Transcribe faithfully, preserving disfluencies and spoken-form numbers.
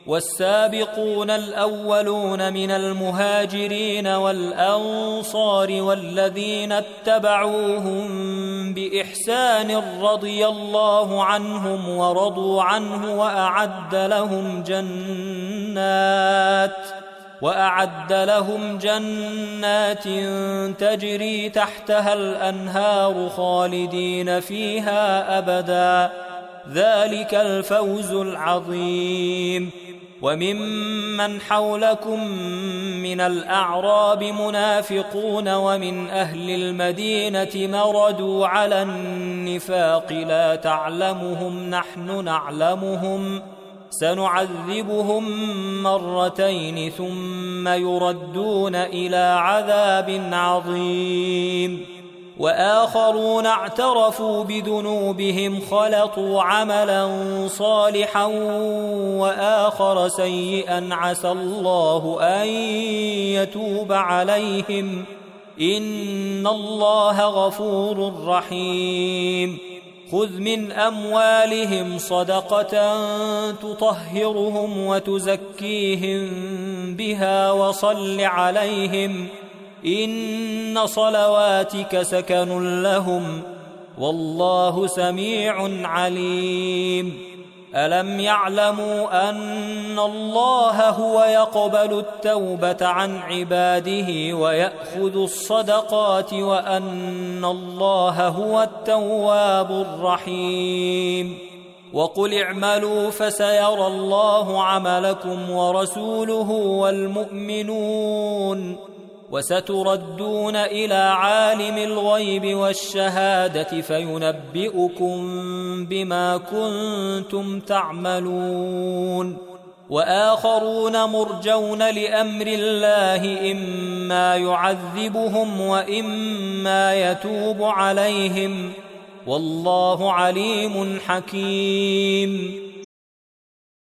والسابقون الأولون من المهاجرين والأنصار والذين اتبعوهم بإحسان رضي الله عنهم ورضوا عنه وأعد لهم جنات وأعد لهم جنات تجري تحتها الأنهار خالدين فيها أبدا، ذلك الفوز العظيم. وممن حولكم من الأعراب منافقون ومن أهل المدينة مردوا على النفاق لا تعلمهم نحن نعلمهم سنعذبهم مرتين ثم يردون إلى عذاب عظيم. وآخرون اعترفوا بذنوبهم خلطوا عملا صالحا وآخر سيئا عسى الله أن يتوب عليهم إن الله غفور رحيم. خذ من أموالهم صدقة تطهرهم وتزكيهم بها وصل عليهم إن صلواتك سكن لهم والله سميع عليم. ألم يعلموا أن الله هو يقبل التوبة عن عباده ويأخذ الصدقات وأن الله هو التواب الرحيم. وقل اعملوا فسيرى الله عملكم ورسوله والمؤمنون وستردون إلى عالم الغيب والشهادة فينبئكم بما كنتم تعملون. وآخرون مرجون لأمر الله إما يعذبهم وإما يتوب عليهم والله عليم حكيم.